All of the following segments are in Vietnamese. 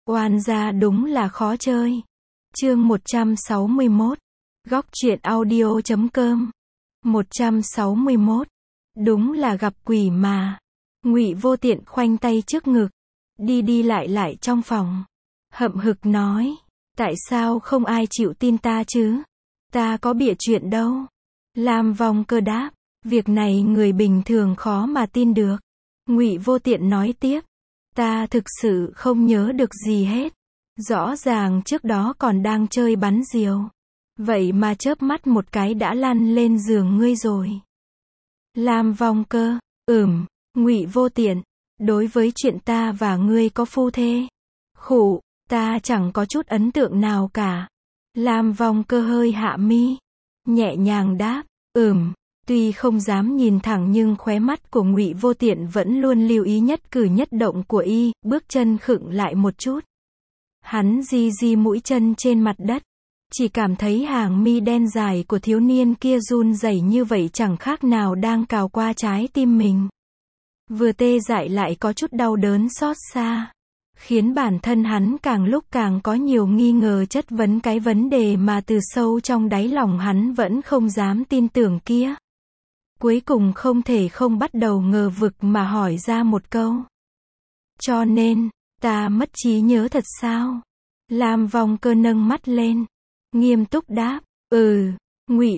Oan gia đúng là khó chơi. Chương 161. Góc truyện audio.com. 161. Đúng là gặp quỷ mà. Ngụy Vô Tiện khoanh tay trước ngực, đi đi lại trong phòng, hậm hực nói, tại sao không ai chịu tin ta chứ? Ta có bịa chuyện đâu. Lam Vong Cơ đáp, việc này người bình thường khó mà tin được. Ngụy Vô Tiện nói tiếp, ta thực sự không nhớ được gì hết. Rõ ràng trước đó còn đang chơi bắn diều, vậy mà chớp mắt một cái đã lăn lên giường ngươi rồi. Lam Vong Cơ, Ngụy Vô Tiện, đối với chuyện ta và ngươi có phu thê, khụ, ta chẳng có chút ấn tượng nào cả. Lam Vong Cơ hơi hạ mi, nhẹ nhàng đáp, tuy không dám nhìn thẳng nhưng khóe mắt của Ngụy Vô Tiện vẫn luôn lưu ý nhất cử nhất động của y, bước chân khựng lại một chút. Hắn di mũi chân trên mặt đất, chỉ cảm thấy hàng mi đen dài của thiếu niên kia run rẩy như vậy chẳng khác nào đang cào qua trái tim mình. Vừa tê dại lại có chút đau đớn xót xa, khiến bản thân hắn càng lúc càng có nhiều nghi ngờ chất vấn cái vấn đề mà từ sâu trong đáy lòng hắn vẫn không dám tin tưởng kia. Cuối cùng không thể không bắt đầu ngờ vực mà hỏi ra một câu. Cho nên, ta mất trí nhớ thật sao? Lam Vong Cơ nâng mắt lên, nghiêm túc đáp, Ngụy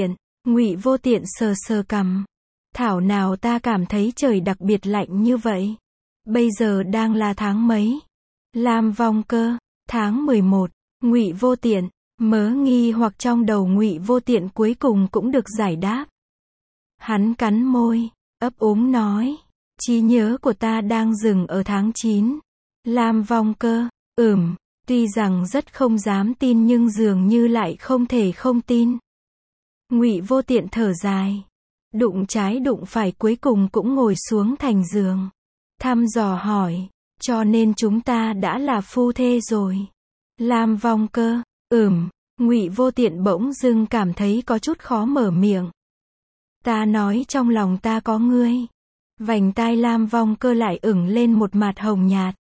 Vô Tiện sờ cằm. Thảo nào ta cảm thấy trời đặc biệt lạnh như vậy. Bây giờ đang là tháng mấy? Lam Vong Cơ, tháng 11. Ngụy Vô Tiện, mớ nghi hoặc trong đầu Ngụy Vô Tiện cuối cùng cũng được giải đáp. Hắn cắn môi, ấp úng nói, trí nhớ của ta đang dừng ở tháng 9. Lam Vong Cơ, tuy rằng rất không dám tin nhưng dường như lại không thể không tin. Ngụy Vô Tiện thở dài, đụng trái đụng phải cuối cùng cũng ngồi xuống thành giường, thăm dò hỏi, cho nên chúng ta đã là phu thê rồi. Lam Vong Cơ, Ngụy Vô Tiện bỗng dưng cảm thấy có chút khó mở miệng. Ta nói trong lòng ta có ngươi. Vành tai Lam Vong Cơ lại ửng lên một mạt hồng nhạt.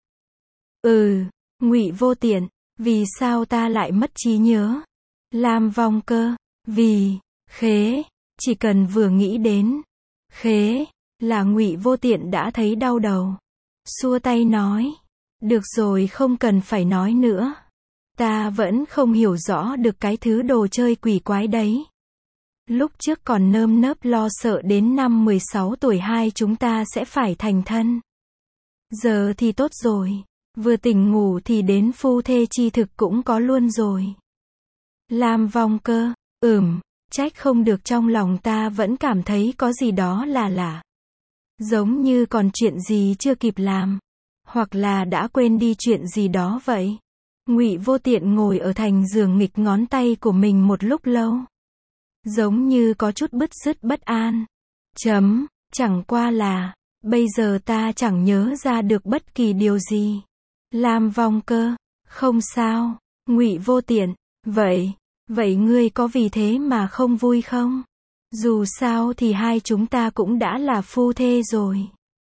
Ngụy Vô Tiện, vì sao ta lại mất trí nhớ? Lam Vong Cơ, vì, khế, chỉ cần vừa nghĩ đến, khế, là Ngụy Vô Tiện đã thấy đau đầu. Xua tay nói, được rồi không cần phải nói nữa. Ta vẫn không hiểu rõ được cái thứ đồ chơi quỷ quái đấy. Lúc trước còn nơm nớp lo sợ đến năm 16 tuổi hai chúng ta sẽ phải thành thân. Giờ thì tốt rồi, vừa tỉnh ngủ thì đến phu thê chi thực cũng có luôn rồi. Lam Vong Cơ, trách không được trong lòng ta vẫn cảm thấy có gì đó là lạ. Giống như còn chuyện gì chưa kịp làm, hoặc là đã quên đi chuyện gì đó vậy. Ngụy Vô Tiện ngồi ở thành giường nghịch ngón tay của mình một lúc lâu, giống như có chút bứt rứt bất an. Chẳng qua là, bây giờ ta chẳng nhớ ra được bất kỳ điều gì. Lam Vong Cơ, không sao. Ngụy Vô Tiện, vậy ngươi có vì thế mà không vui không? Dù sao thì hai chúng ta cũng đã là phu thê rồi.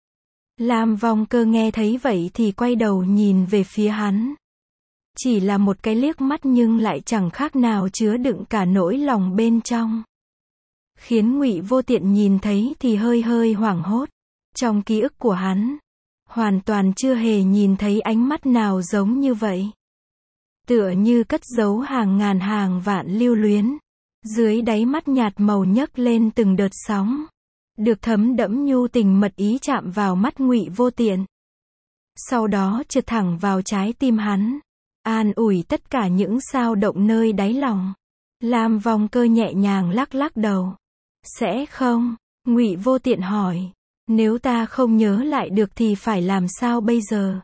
Lam Vong Cơ nghe thấy vậy thì quay đầu nhìn về phía hắn. Chỉ là một cái liếc mắt nhưng lại chẳng khác nào chứa đựng cả nỗi lòng bên trong. Khiến Ngụy Vô Tiện nhìn thấy thì hơi hoảng hốt. Trong ký ức của hắn, hoàn toàn chưa hề nhìn thấy ánh mắt nào giống như vậy. Tựa như cất giấu hàng ngàn hàng vạn lưu luyến. Dưới đáy mắt nhạt màu nhấc lên từng đợt sóng, được thấm đẫm nhu tình mật ý chạm vào mắt Ngụy Vô Tiện. Sau đó trượt thẳng vào trái tim hắn, an ủi tất cả những xao động nơi đáy lòng. Lam Vong Cơ nhẹ nhàng lắc đầu. Sẽ không? Ngụy Vô Tiện hỏi. Nếu ta không nhớ lại được thì phải làm sao bây giờ?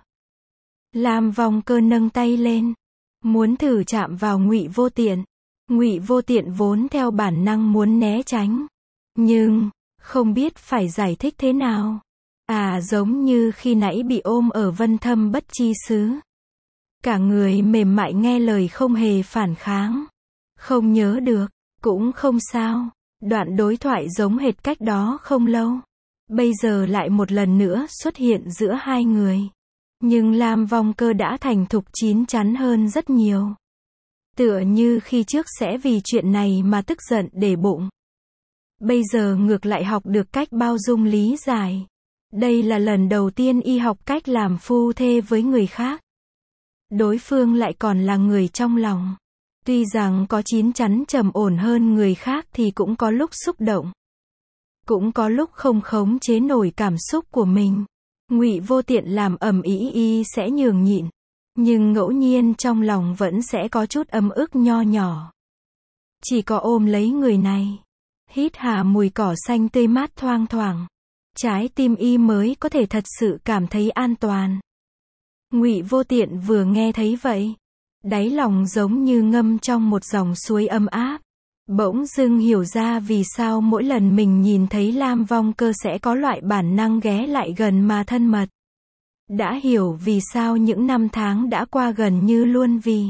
Lam Vong Cơ nâng tay lên, muốn thử chạm vào Ngụy Vô Tiện. Ngụy Vô Tiện vốn theo bản năng muốn né tránh, nhưng không biết phải giải thích thế nào. Giống như khi nãy bị ôm ở Vân Thâm Bất Chi Xứ. Cả người mềm mại nghe lời không hề phản kháng. Không nhớ được, cũng không sao. Đoạn đối thoại giống hệt cách đó không lâu, bây giờ lại một lần nữa xuất hiện giữa hai người. Nhưng Lam Vong Cơ đã thành thục chín chắn hơn rất nhiều. Tựa như khi trước sẽ vì chuyện này mà tức giận để bụng. Bây giờ ngược lại học được cách bao dung lý giải. Đây là lần đầu tiên y học cách làm phu thê với người khác. Đối phương lại còn là người trong lòng. Tuy rằng có chín chắn trầm ổn hơn người khác thì cũng có lúc xúc động. Cũng có lúc không khống chế nổi cảm xúc của mình. Ngụy Vô Tiện làm ầm ĩ y sẽ nhường nhịn. Nhưng ngẫu nhiên trong lòng vẫn sẽ có chút ấm ức nho nhỏ. Chỉ có ôm lấy người này. Hít hà mùi cỏ xanh tươi mát thoang thoảng. Trái tim y mới có thể thật sự cảm thấy an toàn. Ngụy Vô Tiện vừa nghe thấy vậy. Đáy lòng giống như ngâm trong một dòng suối ấm áp. Bỗng dưng hiểu ra vì sao mỗi lần mình nhìn thấy Lam Vong Cơ sẽ có loại bản năng ghé lại gần mà thân mật. Đã hiểu vì sao những năm tháng đã qua gần như luôn vì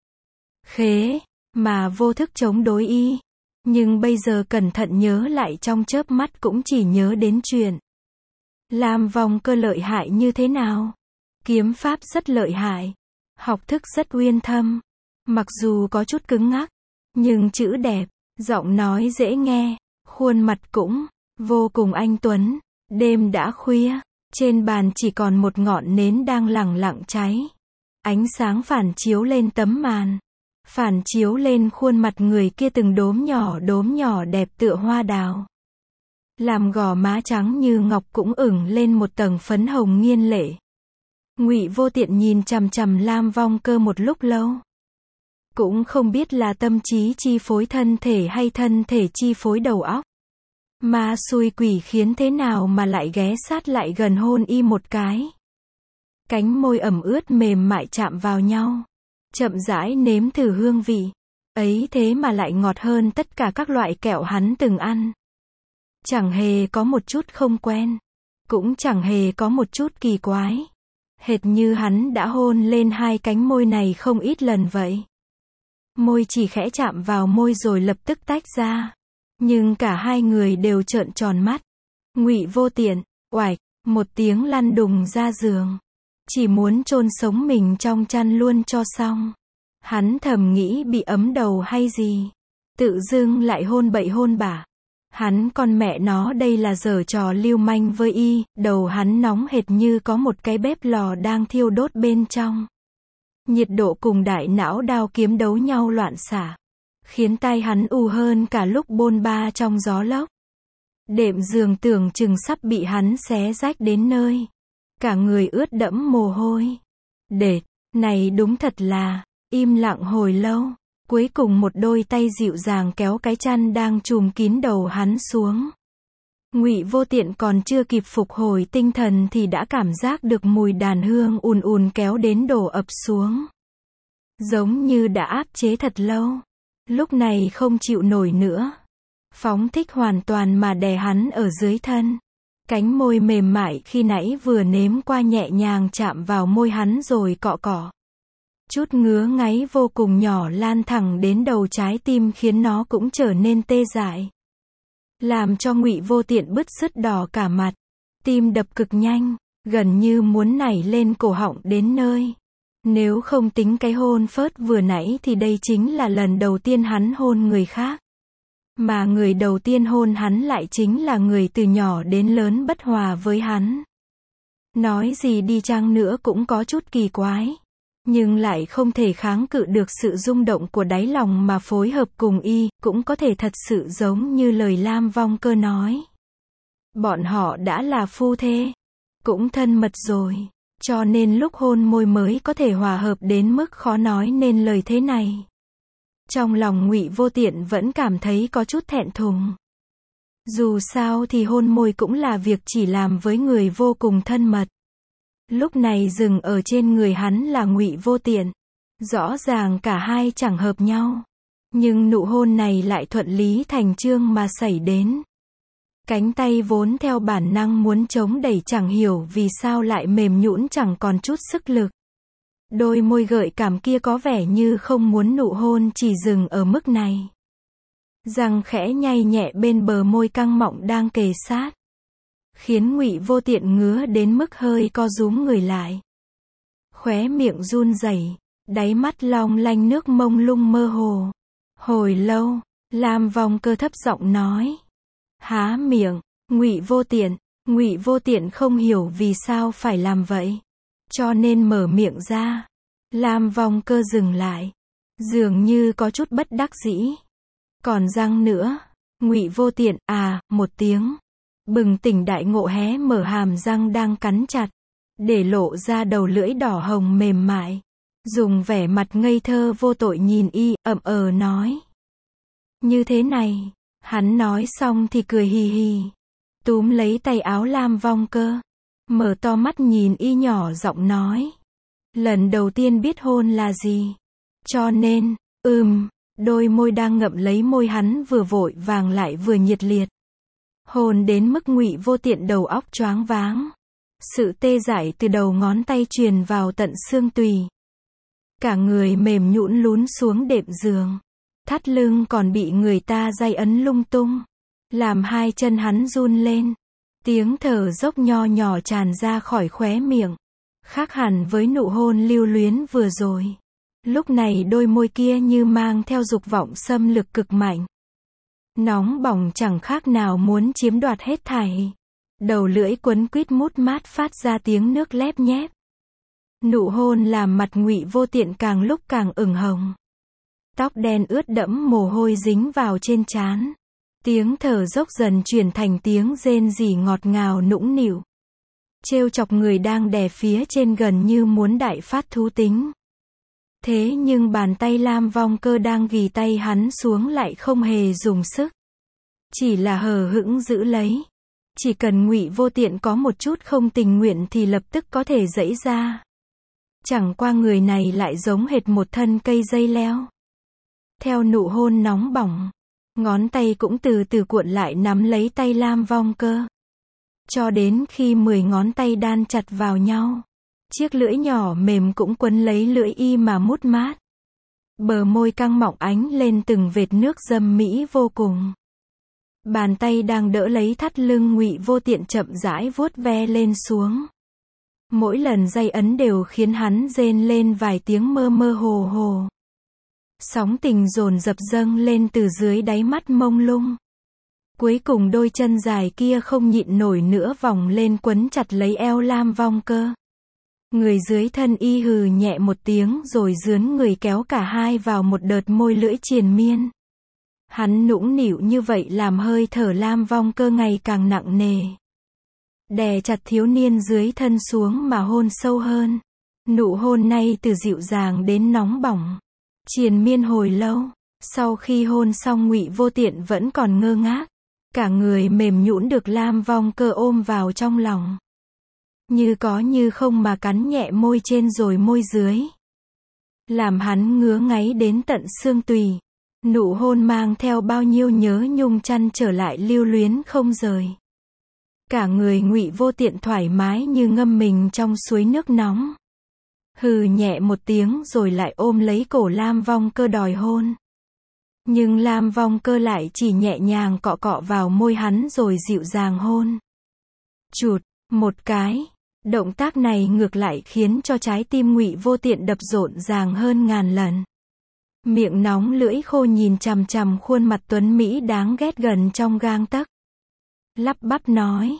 khế mà vô thức chống đối y. Nhưng bây giờ cẩn thận nhớ lại trong chớp mắt cũng chỉ nhớ đến chuyện Lam Vong Cơ lợi hại như thế nào. Kiếm pháp rất lợi hại. Học thức rất uyên thâm. Mặc dù có chút cứng ngắc, nhưng chữ đẹp, giọng nói dễ nghe, khuôn mặt cũng vô cùng anh tuấn. Đêm đã khuya, trên bàn chỉ còn một ngọn nến đang lẳng lặng cháy. Ánh sáng phản chiếu lên tấm màn, phản chiếu lên khuôn mặt người kia từng đốm nhỏ đẹp tựa hoa đào. Làm gò má trắng như ngọc cũng ửng lên một tầng phấn hồng nghiên lệ. Ngụy Vô Tiện nhìn chằm chằm Lam Vong Cơ một lúc lâu. Cũng không biết là tâm trí chi phối thân thể hay thân thể chi phối đầu óc. Ma xui quỷ khiến thế nào mà lại ghé sát lại gần hôn y một cái. Cánh môi ẩm ướt mềm mại chạm vào nhau. Chậm rãi nếm thử hương vị. Ấy thế mà lại ngọt hơn tất cả các loại kẹo hắn từng ăn. Chẳng hề có một chút không quen. Cũng chẳng hề có một chút kỳ quái. Hệt như hắn đã hôn lên hai cánh môi này không ít lần vậy. Môi chỉ khẽ chạm vào môi rồi lập tức tách ra. Nhưng cả hai người đều trợn tròn mắt. Ngụy Vô Tiện, oạch, một tiếng lăn đùng ra giường. Chỉ muốn chôn sống mình trong chăn luôn cho xong. Hắn thầm nghĩ bị ấm đầu hay gì. Tự dưng lại hôn bậy hôn bả. Hắn con mẹ nó đây là giở trò lưu manh với y. Đầu hắn nóng hệt như có một cái bếp lò đang thiêu đốt bên trong. Nhiệt độ cùng đại não đao kiếm đấu nhau loạn xạ. Khiến tai hắn ù hơn cả lúc bôn ba trong gió lốc. Đệm giường tưởng chừng sắp bị hắn xé rách đến nơi. Cả người ướt đẫm mồ hôi. Đệt, này đúng thật là, im lặng hồi lâu. Cuối cùng một đôi tay dịu dàng kéo cái chăn đang trùm kín đầu hắn xuống. Ngụy Vô Tiện còn chưa kịp phục hồi tinh thần thì đã cảm giác được mùi đàn hương ùn ùn kéo đến đổ ập xuống. Giống như đã áp chế thật lâu. Lúc này không chịu nổi nữa. Phóng thích hoàn toàn mà đè hắn ở dưới thân. Cánh môi mềm mại khi nãy vừa nếm qua nhẹ nhàng chạm vào môi hắn rồi cọ cọ. Chút ngứa ngáy vô cùng nhỏ lan thẳng đến đầu trái tim khiến nó cũng trở nên tê dại. Làm cho Ngụy Vô Tiện bứt rứt đỏ cả mặt. Tim đập cực nhanh, gần như muốn nảy lên cổ họng đến nơi. Nếu không tính cái hôn phớt vừa nãy thì đây chính là lần đầu tiên hắn hôn người khác. Mà người đầu tiên hôn hắn lại chính là người từ nhỏ đến lớn bất hòa với hắn. Nói gì đi chăng nữa cũng có chút kỳ quái. Nhưng lại không thể kháng cự được sự rung động của đáy lòng mà phối hợp cùng y, cũng có thể thật sự giống như lời Lam Vong Cơ nói. Bọn họ đã là phu thê, cũng thân mật rồi, cho nên lúc hôn môi mới có thể hòa hợp đến mức khó nói nên lời thế này. Trong lòng Ngụy Vô Tiện vẫn cảm thấy có chút thẹn thùng. Dù sao thì hôn môi cũng là việc chỉ làm với người vô cùng thân mật. Lúc này dừng ở trên người hắn là Ngụy Vô Tiện. Rõ ràng cả hai chẳng hợp nhau. Nhưng nụ hôn này lại thuận lý thành chương mà xảy đến. Cánh tay vốn theo bản năng muốn chống đẩy chẳng hiểu vì sao lại mềm nhũn chẳng còn chút sức lực. Đôi môi gợi cảm kia có vẻ như không muốn nụ hôn chỉ dừng ở mức này. Răng khẽ nhay nhẹ bên bờ môi căng mọng đang kề sát. Khiến Ngụy Vô Tiện ngứa đến mức hơi co rúm người lại. khóe miệng run rẩy, đáy mắt long lanh nước mông lung mơ hồ. Hồi lâu, Lam Vong Cơ thấp giọng nói. Há miệng, Ngụy Vô Tiện không hiểu vì sao phải làm vậy, cho nên mở miệng ra. Lam Vong Cơ dừng lại, dường như có chút bất đắc dĩ. Còn răng nữa. Ngụy Vô Tiện một tiếng, bừng tỉnh đại ngộ hé mở hàm răng đang cắn chặt, để lộ ra đầu lưỡi đỏ hồng mềm mại, dùng vẻ mặt ngây thơ vô tội nhìn y, nói. Như thế này. Hắn nói xong thì cười hì hì, túm lấy tay áo Lam Vong Cơ, mở to mắt nhìn y nhỏ giọng nói. Lần đầu tiên biết hôn là gì, cho nên, đôi môi đang ngậm lấy môi hắn vừa vội vàng lại vừa nhiệt liệt. Hôn đến mức Ngụy Vô Tiện đầu óc choáng váng. Sự tê dại từ đầu ngón tay truyền vào tận xương tùy. Cả người mềm nhũn lún xuống đệm giường. Thắt lưng còn bị người ta day ấn lung tung, làm hai chân hắn run lên. Tiếng thở dốc nho nhỏ tràn ra khỏi khóe miệng, khác hẳn với nụ hôn lưu luyến vừa rồi. Lúc này đôi môi kia như mang theo dục vọng xâm lược cực mạnh. Nóng bỏng chẳng khác nào muốn chiếm đoạt hết thảy. Đầu lưỡi quấn quýt mút mát phát ra tiếng nước lép nhép. Nụ hôn làm mặt Ngụy Vô Tiện càng lúc càng ửng hồng. Tóc đen ướt đẫm mồ hôi dính vào trên trán. Tiếng thở dốc dần chuyển thành tiếng rên rỉ ngọt ngào nũng nịu. Trêu chọc người đang đè phía trên gần như muốn đại phát thú tính. Thế nhưng bàn tay Lam Vong Cơ đang ghì tay hắn xuống lại không hề dùng sức. Chỉ là hờ hững giữ lấy. Chỉ cần Ngụy Vô Tiện có một chút không tình nguyện thì lập tức có thể giãy ra. Chẳng qua người này lại giống hệt một thân cây dây leo. Theo nụ hôn nóng bỏng, ngón tay cũng từ từ cuộn lại nắm lấy tay Lam Vong Cơ. Cho đến khi 10 ngón tay đan chặt vào nhau, chiếc lưỡi nhỏ mềm cũng quấn lấy lưỡi y mà mút mát. Bờ môi căng mọng ánh lên từng vệt nước dâm mỹ vô cùng. Bàn tay đang đỡ lấy thắt lưng Ngụy Vô Tiện chậm rãi vuốt ve lên xuống. Mỗi lần day ấn đều khiến hắn rên lên vài tiếng mơ mơ hồ hồ. Sóng tình dồn dập dâng lên từ dưới đáy mắt mông lung. Cuối cùng đôi chân dài kia không nhịn nổi nữa vòng lên quấn chặt lấy eo Lam Vong Cơ. Người dưới thân y hừ nhẹ một tiếng rồi rướn người kéo cả hai vào một đợt môi lưỡi triền miên. Hắn nũng nịu như vậy làm hơi thở Lam Vong Cơ ngày càng nặng nề. Đè chặt thiếu niên dưới thân xuống mà hôn sâu hơn. Nụ hôn này từ dịu dàng đến nóng bỏng, triền miên hồi lâu. Sau khi hôn xong Ngụy Vô Tiện vẫn còn ngơ ngác. Cả người mềm nhũn được Lam Vong Cơ ôm vào trong lòng. Như có như không mà cắn nhẹ môi trên rồi môi dưới. Làm hắn ngứa ngáy đến tận xương tùy. Nụ hôn mang theo bao nhiêu nhớ nhung chăn trở lại lưu luyến không rời. Cả người Ngụy Vô Tiện thoải mái như ngâm mình trong suối nước nóng. Hừ nhẹ một tiếng rồi lại ôm lấy cổ Lam Vong Cơ đòi hôn. Nhưng Lam Vong Cơ lại chỉ nhẹ nhàng cọ cọ vào môi hắn rồi dịu dàng hôn. Chụt, một cái. Động tác này ngược lại khiến cho trái tim Ngụy Vô Tiện đập rộn ràng hơn ngàn lần. Miệng nóng lưỡi khô nhìn chằm chằm khuôn mặt tuấn Mỹ đáng ghét gần trong gang tấc. Lắp bắp nói,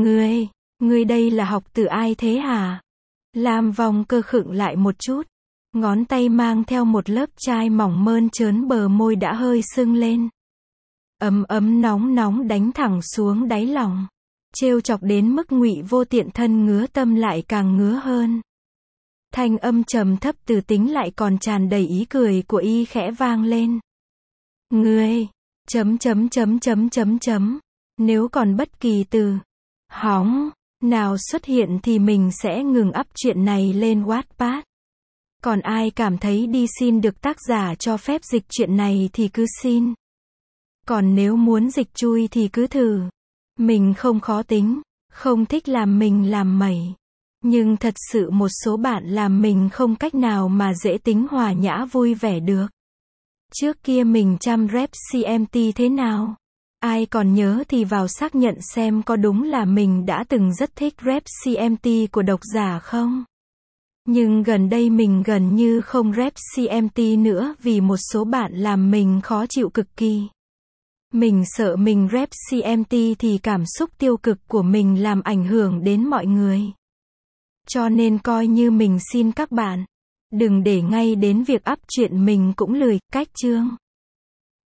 ngươi đây là học từ ai thế hả? Lam Vong Cơ khựng lại một chút. Ngón tay mang theo một lớp chai mỏng mơn trớn bờ môi đã hơi sưng lên. Ấm ấm nóng nóng đánh thẳng xuống đáy lòng. Trêu chọc đến mức Ngụy Vô Tiện thân ngứa tâm lại càng ngứa hơn. Thanh âm trầm thấp từ tính lại còn tràn đầy ý cười của y khẽ vang lên. Ngươi, nếu còn bất kỳ từ hóng nào xuất hiện thì mình sẽ ngừng up chuyện này lên Wattpad. Còn ai cảm thấy đi xin được tác giả cho phép dịch chuyện này thì cứ xin. Còn nếu muốn dịch chui thì cứ thử. Mình không khó tính, không thích làm mình làm mẩy. Nhưng thật sự một số bạn làm mình không cách nào mà dễ tính hòa nhã vui vẻ được. Trước kia mình chăm rep CMT thế nào? Ai còn nhớ thì vào xác nhận xem có đúng là mình đã từng rất thích rep CMT của độc giả không? Nhưng gần đây mình gần như không rep CMT nữa vì một số bạn làm mình khó chịu cực kỳ. Mình sợ mình rep CMT thì cảm xúc tiêu cực của mình làm ảnh hưởng đến mọi người. Cho nên coi như mình xin các bạn, đừng để ngay đến việc up chuyện mình cũng lười, cách chương.